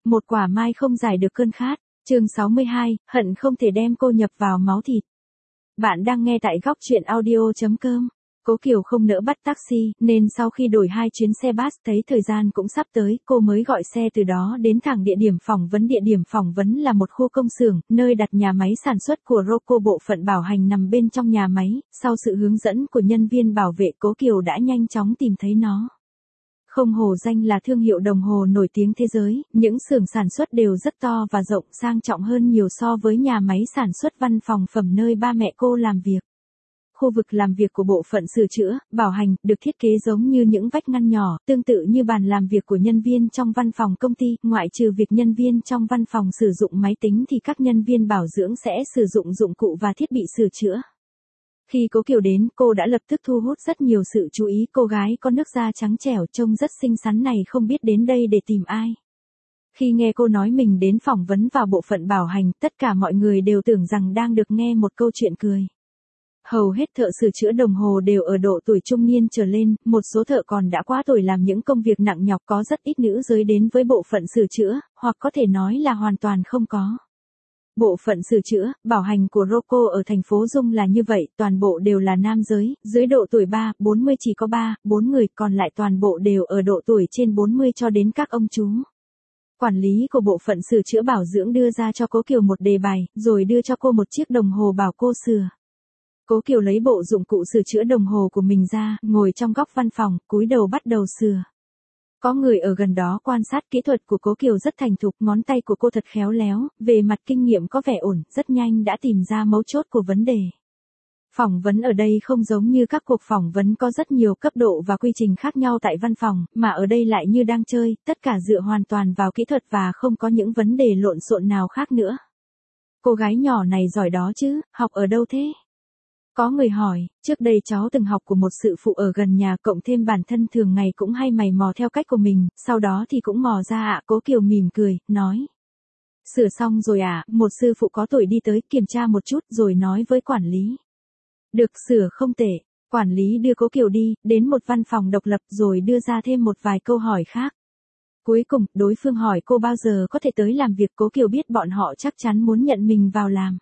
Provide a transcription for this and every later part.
Một quả mai không giải được cơn khát. Chương 62, hận không thể đem cô nhập vào máu thịt. Bạn đang nghe tại góc truyện audio.com. Cố Kiều không nỡ bắt taxi, nên sau khi đổi 2 chuyến xe bus thấy thời gian cũng sắp tới, cô mới gọi xe từ đó đến thẳng địa điểm phỏng vấn. Địa điểm phỏng vấn là một khu công xưởng, nơi đặt nhà máy sản xuất của Roco. Bộ phận bảo hành nằm bên trong nhà máy. Sau sự hướng dẫn của nhân viên bảo vệ, Cố Kiều đã nhanh chóng tìm thấy nó. Không hổ danh là thương hiệu đồng hồ nổi tiếng thế giới, những xưởng sản xuất đều rất to và rộng, sang trọng hơn nhiều so với nhà máy sản xuất văn phòng phẩm nơi ba mẹ cô làm việc. Khu vực làm việc của bộ phận sửa chữa, bảo hành, được thiết kế giống như những vách ngăn nhỏ, tương tự như bàn làm việc của nhân viên trong văn phòng công ty. Ngoại trừ việc nhân viên trong văn phòng sử dụng máy tính thì các nhân viên bảo dưỡng sẽ sử dụng dụng cụ và thiết bị sửa chữa. Khi Cố Kiều đến, cô đã lập tức thu hút rất nhiều sự chú ý. Cô gái có nước da trắng trẻo trông rất xinh xắn này không biết đến đây để tìm ai. Khi nghe cô nói mình đến phỏng vấn vào bộ phận bảo hành, tất cả mọi người đều tưởng rằng đang được nghe một câu chuyện cười. Hầu hết thợ sửa chữa đồng hồ đều ở độ tuổi trung niên trở lên, một số thợ còn đã quá tuổi làm những công việc nặng nhọc. Có rất ít nữ giới đến với bộ phận sửa chữa, hoặc có thể nói là hoàn toàn không có. Bộ phận sửa chữa, bảo hành của Roco ở thành phố Dung là như vậy, toàn bộ đều là nam giới, dưới độ tuổi 40 chỉ có 4 người, còn lại toàn bộ đều ở độ tuổi trên 40 cho đến các ông chú. Quản lý của bộ phận sửa chữa bảo dưỡng đưa ra cho Cố Kiều một đề bài, rồi đưa cho cô một chiếc đồng hồ bảo cô sửa. Cố Kiều lấy bộ dụng cụ sửa chữa đồng hồ của mình ra, ngồi trong góc văn phòng, cúi đầu bắt đầu sửa. Có người ở gần đó quan sát kỹ thuật của Cố Kiều rất thành thục, ngón tay của cô thật khéo léo, về mặt kinh nghiệm có vẻ ổn, rất nhanh đã tìm ra mấu chốt của vấn đề. Phỏng vấn ở đây không giống như các cuộc phỏng vấn có rất nhiều cấp độ và quy trình khác nhau tại văn phòng, mà ở đây lại như đang chơi, tất cả dựa hoàn toàn vào kỹ thuật và không có những vấn đề lộn xộn nào khác nữa. Cô gái nhỏ này giỏi đó chứ, học ở đâu thế? Có người hỏi, trước đây cháu từng học của một sư phụ ở gần nhà, cộng thêm bản thân thường ngày cũng hay mày mò theo cách của mình, sau đó thì cũng mò ra ạ. Cố Kiều mỉm cười, nói. Sửa xong rồi à, một sư phụ có tuổi đi tới kiểm tra một chút rồi nói với quản lý. Được, sửa không tệ. Quản lý đưa Cố Kiều đi, đến một văn phòng độc lập rồi đưa ra thêm một vài câu hỏi khác. Cuối cùng, đối phương hỏi cô bao giờ có thể tới làm việc. Cố Kiều biết bọn họ chắc chắn muốn nhận mình vào làm.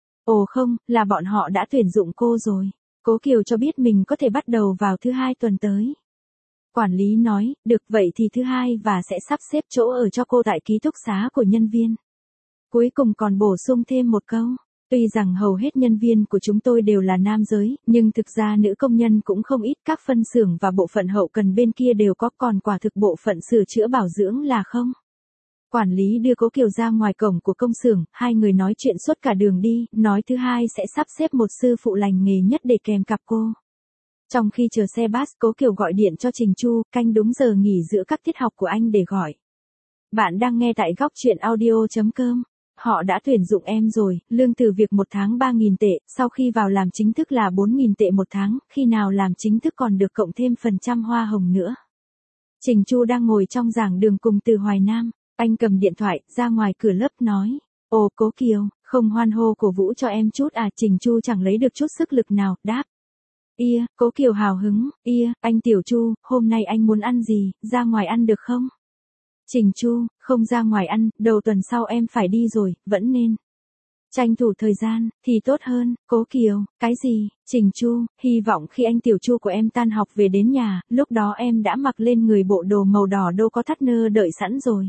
Ồ không, là bọn họ đã tuyển dụng cô rồi. Cố Kiều cho biết mình có thể bắt đầu vào thứ 2 tuần tới. Quản lý nói, được vậy thì thứ 2 và sẽ sắp xếp chỗ ở cho cô tại ký túc xá của nhân viên. Cuối cùng còn bổ sung thêm một câu. Tuy rằng hầu hết nhân viên của chúng tôi đều là nam giới, nhưng thực ra nữ công nhân cũng không ít. Các phân xưởng và bộ phận hậu cần bên kia đều có, còn quả thực bộ phận sửa chữa bảo dưỡng là không. Quản lý đưa Cố Kiều ra ngoài cổng của công xưởng, hai người nói chuyện suốt cả đường đi, nói thứ 2 sẽ sắp xếp một sư phụ lành nghề nhất để kèm cặp cô. Trong khi chờ xe bus, Cố Kiều gọi điện cho Trình Chu, canh đúng giờ nghỉ giữa các tiết học của anh để gọi. Bạn đang nghe tại góc truyện audio.com. Họ đã tuyển dụng em rồi, lương từ việc 1 tháng 3.000 tệ, sau khi vào làm chính thức là 4.000 tệ một tháng, khi nào làm chính thức còn được cộng thêm phần trăm hoa hồng nữa. Trình Chu đang ngồi trong giảng đường cùng Từ Hoài Nam. Anh cầm điện thoại, ra ngoài cửa lớp nói. Ồ Cố Kiều, không hoan hô cổ vũ cho em chút à? Trình Chu chẳng lấy được chút sức lực nào, đáp. Ia, Cố Kiều hào hứng, anh Tiểu Chu, hôm nay anh muốn ăn gì, ra ngoài ăn được không? Trình Chu, không ra ngoài ăn, đầu tuần sau em phải đi rồi, vẫn nên tranh thủ thời gian, thì tốt hơn. Cố Kiều, cái gì? Trình Chu, hy vọng khi anh Tiểu Chu của em tan học về đến nhà, lúc đó em đã mặc lên người bộ đồ màu đỏ đâu có thắt nơ đợi sẵn rồi.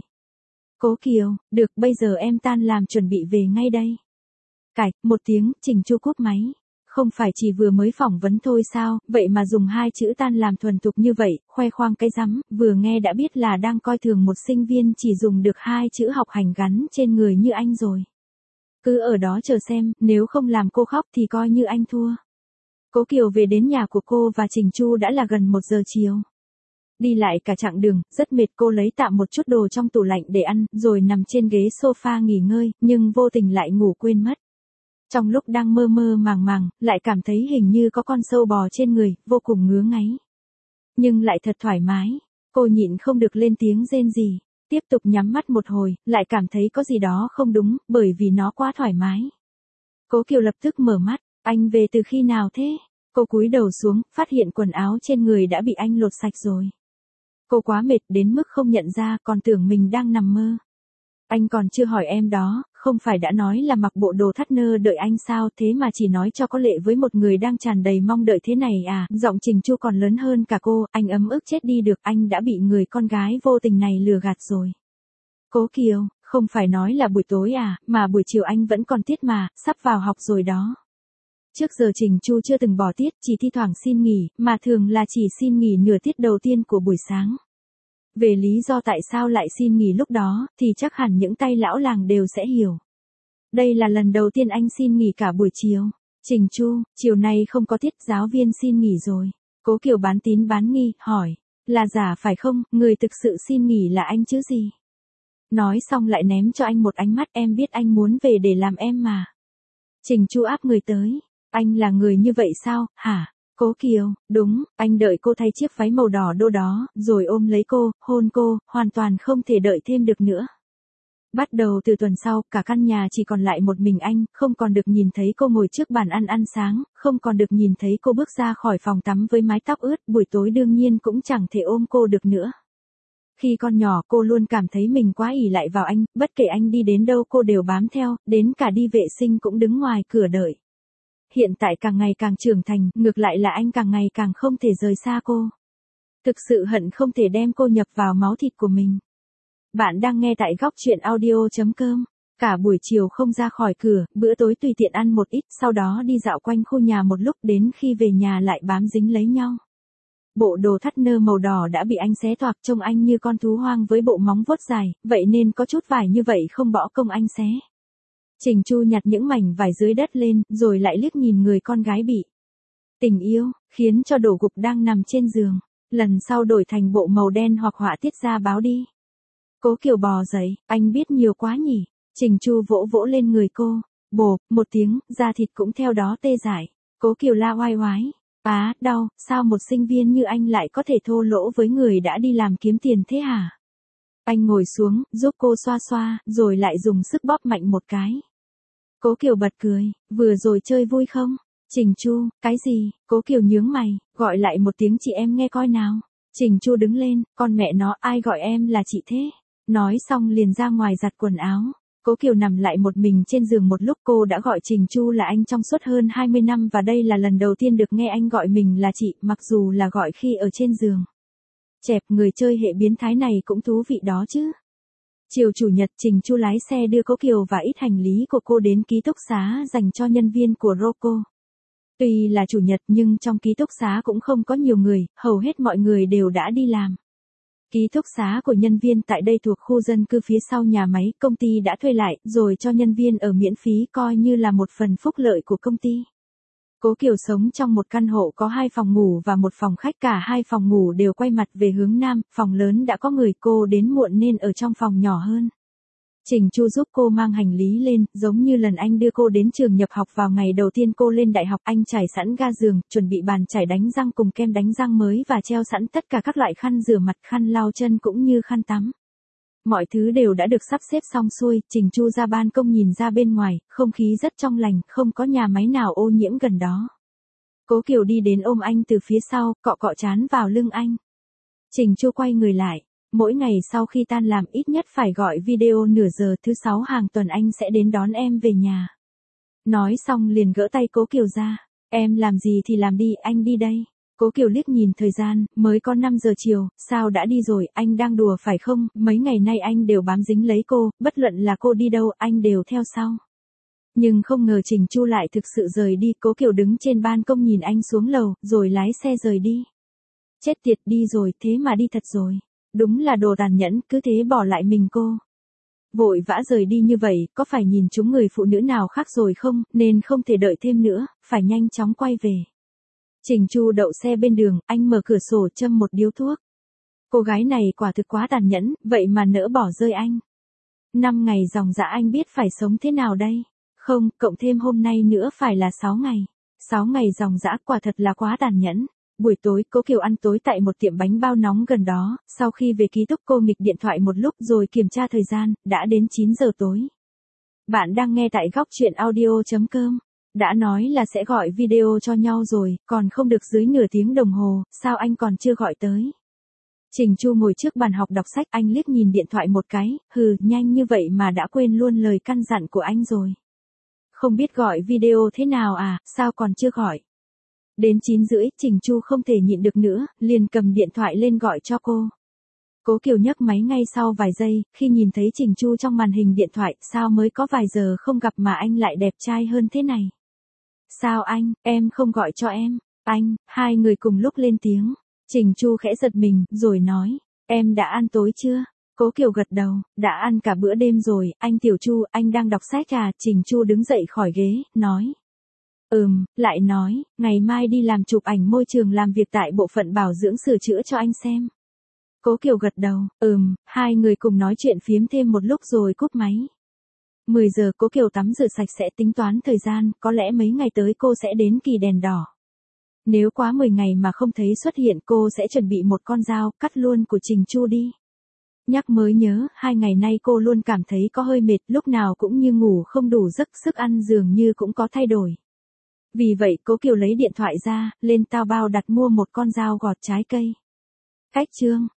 Cố Kiều, được, bây giờ em tan làm chuẩn bị về ngay đây. Cạch, một tiếng, Trình Chu cúp máy. Không phải chỉ vừa mới phỏng vấn thôi sao, vậy mà dùng 2 chữ tan làm thuần thục như vậy, khoe khoang cái rắm, vừa nghe đã biết là đang coi thường một sinh viên chỉ dùng được 2 chữ học hành gắn trên người như anh rồi. Cứ ở đó chờ xem, nếu không làm cô khóc thì coi như anh thua. Cố Kiều về đến nhà của cô và Trình Chu đã là gần 1 giờ chiều. Đi lại cả chặng đường, rất mệt, cô lấy tạm một chút đồ trong tủ lạnh để ăn, rồi nằm trên ghế sofa nghỉ ngơi, nhưng vô tình lại ngủ quên mất. Trong lúc đang mơ mơ màng màng, lại cảm thấy hình như có con sâu bò trên người, vô cùng ngứa ngáy. Nhưng lại thật thoải mái, cô nhịn không được lên tiếng rên rỉ. Tiếp tục nhắm mắt một hồi, lại cảm thấy có gì đó không đúng, bởi vì nó quá thoải mái. Cố Kiều lập tức mở mắt, anh về từ khi nào thế? Cô cúi đầu xuống, phát hiện quần áo trên người đã bị anh lột sạch rồi. Cô quá mệt đến mức không nhận ra, còn tưởng mình đang nằm mơ. Anh còn chưa hỏi em đó, không phải đã nói là mặc bộ đồ thắt nơ đợi anh sao, thế mà chỉ nói cho có lệ với một người đang tràn đầy mong đợi thế này à, giọng Trình Chu còn lớn hơn cả cô, anh ấm ức chết đi được, anh đã bị người con gái vô tình này lừa gạt rồi. Cố Kiều, không phải nói là buổi tối à, mà buổi chiều anh vẫn còn tiết mà, sắp vào học rồi đó. Trước giờ Trình Chu chưa từng bỏ tiết, chỉ thi thoảng xin nghỉ, mà thường là chỉ xin nghỉ nửa tiết đầu tiên của buổi sáng. Về lý do tại sao lại xin nghỉ lúc đó, thì chắc hẳn những tay lão làng đều sẽ hiểu. Đây là lần đầu tiên anh xin nghỉ cả buổi chiều. Trình Chu, chiều nay không có tiết, giáo viên xin nghỉ rồi. Cố Kiều bán tín bán nghi, hỏi. Là giả phải không, người thực sự xin nghỉ là anh chứ gì? Nói xong lại ném cho anh một ánh mắt, em biết anh muốn về để làm em mà. Trình Chu áp người tới. Anh là người như vậy sao, hả? Cố Kiều, đúng, anh đợi cô thay chiếc váy màu đỏ đô đó, rồi ôm lấy cô, hôn cô, hoàn toàn không thể đợi thêm được nữa. Bắt đầu từ tuần sau, cả căn nhà chỉ còn lại một mình anh, không còn được nhìn thấy cô ngồi trước bàn ăn sáng, không còn được nhìn thấy cô bước ra khỏi phòng tắm với mái tóc ướt, buổi tối đương nhiên cũng chẳng thể ôm cô được nữa. Khi còn nhỏ cô luôn cảm thấy mình quá ỷ lại vào anh, bất kể anh đi đến đâu cô đều bám theo, đến cả đi vệ sinh cũng đứng ngoài cửa đợi. Hiện tại càng ngày càng trưởng thành, ngược lại là anh càng ngày càng không thể rời xa cô. Thực sự hận không thể đem cô nhập vào máu thịt của mình. Bạn đang nghe tại góc truyện audio.com. Cả buổi chiều không ra khỏi cửa, bữa tối tùy tiện ăn một ít, sau đó đi dạo quanh khu nhà một lúc, đến khi về nhà lại bám dính lấy nhau. Bộ đồ thắt nơ màu đỏ đã bị anh xé toạc, trông anh như con thú hoang với bộ móng vuốt dài, vậy nên có chút vải như vậy không bỏ công anh xé. Trình Chu nhặt những mảnh vải dưới đất lên, rồi lại liếc nhìn người con gái bị tình yêu, khiến cho đổ gục đang nằm trên giường. Lần sau đổi thành bộ màu đen hoặc họa tiết ra báo đi. Cố Kiều bò dậy, anh biết nhiều quá nhỉ. Trình Chu vỗ vỗ lên người cô. Bộp, một tiếng, da thịt cũng theo đó tê dại. Cố Kiều la oai oái. Đau, sao một sinh viên như anh lại có thể thô lỗ với người đã đi làm kiếm tiền thế hả? Anh ngồi xuống, giúp cô xoa xoa, rồi lại dùng sức bóp mạnh một cái. Cố Kiều bật cười, vừa rồi chơi vui không? Trình Chu, cái gì? Cố Kiều nhướng mày, gọi lại một tiếng chị em nghe coi nào. Trình Chu đứng lên, con mẹ nó, ai gọi em là chị thế? Nói xong liền ra ngoài giặt quần áo. Cố Kiều nằm lại một mình trên giường một lúc, cô đã gọi Trình Chu là anh trong suốt hơn 20 năm và đây là lần đầu tiên được nghe anh gọi mình là chị, mặc dù là gọi khi ở trên giường. Chẹp, người chơi hệ biến thái này cũng thú vị đó chứ. Chiều chủ nhật, Trình Chu lái xe đưa Cố Kiều và ít hành lý của cô đến ký túc xá dành cho nhân viên của Roco. Tuy là chủ nhật nhưng trong ký túc xá cũng không có nhiều người, hầu hết mọi người đều đã đi làm. Ký túc xá của nhân viên tại đây thuộc khu dân cư phía sau nhà máy, công ty đã thuê lại, rồi cho nhân viên ở miễn phí coi như là một phần phúc lợi của công ty. Cố Kiều sống trong một căn hộ có 2 phòng ngủ và một phòng khách, cả 2 phòng ngủ đều quay mặt về hướng nam, phòng lớn đã có người, cô đến muộn nên ở trong phòng nhỏ hơn. Trình Chu giúp cô mang hành lý lên, giống như lần anh đưa cô đến trường nhập học vào ngày đầu tiên cô lên đại học, anh trải sẵn ga giường, chuẩn bị bàn chải đánh răng cùng kem đánh răng mới và treo sẵn tất cả các loại khăn rửa mặt, khăn lau chân cũng như khăn tắm. Mọi thứ đều đã được sắp xếp xong xuôi, Trình Chu ra ban công nhìn ra bên ngoài, không khí rất trong lành, không có nhà máy nào ô nhiễm gần đó. Cố Kiều đi đến ôm anh từ phía sau, cọ cọ trán vào lưng anh. Trình Chu quay người lại. Mỗi ngày sau khi tan làm ít nhất phải gọi video nửa giờ, thứ 6 hàng tuần anh sẽ đến đón em về nhà. Nói xong liền gỡ tay Cố Kiều ra. Em làm gì thì làm đi, anh đi đây. Cố Kiều liếc nhìn thời gian, mới có 5 giờ chiều, sao đã đi rồi, anh đang đùa phải không, mấy ngày nay anh đều bám dính lấy cô, bất luận là cô đi đâu anh đều theo sau. Nhưng không ngờ Trình Chu lại thực sự rời đi, Cố Kiều đứng trên ban công nhìn anh xuống lầu, rồi lái xe rời đi. Chết tiệt, đi rồi, thế mà đi thật rồi. Đúng là đồ tàn nhẫn, cứ thế bỏ lại mình cô. Vội vã rời đi như vậy, có phải nhìn trúng người phụ nữ nào khác rồi không, nên không thể đợi thêm nữa, phải nhanh chóng quay về. Trình Chu đậu xe bên đường, anh mở cửa sổ châm một điếu thuốc. Cô gái này quả thực quá tàn nhẫn, vậy mà nỡ bỏ rơi anh. 5 ngày dòng dã anh biết phải sống thế nào đây? Không, cộng thêm hôm nay nữa phải là 6 ngày. 6 ngày dòng dã quả thật là quá tàn nhẫn. Buổi tối, Cố Kiều ăn tối tại một tiệm bánh bao nóng gần đó, sau khi về ký túc cô nghịch điện thoại một lúc rồi kiểm tra thời gian, đã đến 9 giờ tối. Bạn đang nghe tại góc truyện audio.com. Đã nói là sẽ gọi video cho nhau rồi, còn không được dưới nửa tiếng đồng hồ, sao anh còn chưa gọi tới? Trình Chu ngồi trước bàn học đọc sách, anh liếc nhìn điện thoại một cái, hừ, nhanh như vậy mà đã quên luôn lời căn dặn của anh rồi. Không biết gọi video thế nào à, sao còn chưa gọi? Đến 9:30, Trình Chu không thể nhịn được nữa, liền cầm điện thoại lên gọi cho cô. Cố Kiều nhấc máy ngay sau vài giây, khi nhìn thấy Trình Chu trong màn hình điện thoại, sao mới có vài giờ không gặp mà anh lại đẹp trai hơn thế này? Sao anh, em không gọi cho em? Anh, hai người cùng lúc lên tiếng. Trình Chu khẽ giật mình, rồi nói, em đã ăn tối chưa? Cố Kiều gật đầu, đã ăn cả bữa đêm rồi, anh Tiểu Chu, anh đang đọc sách à? Trình Chu đứng dậy khỏi ghế, nói. Lại nói, ngày mai đi làm chụp ảnh môi trường làm việc tại bộ phận bảo dưỡng sửa chữa cho anh xem. Cố Kiều gật đầu, hai người cùng nói chuyện phiếm thêm một lúc rồi cúp máy. 10 giờ Cố Kiều tắm rửa sạch sẽ tính toán thời gian, có lẽ mấy ngày tới cô sẽ đến kỳ đèn đỏ. Nếu quá 10 ngày mà không thấy xuất hiện cô sẽ chuẩn bị một con dao, cắt luôn của Trình Chu đi. Nhắc mới nhớ, 2 ngày nay cô luôn cảm thấy có hơi mệt, lúc nào cũng như ngủ không đủ giấc, sức ăn dường như cũng có thay đổi. Vì vậy Cố Kiều lấy điện thoại ra, lên Taobao đặt mua một con dao gọt trái cây. Cách chương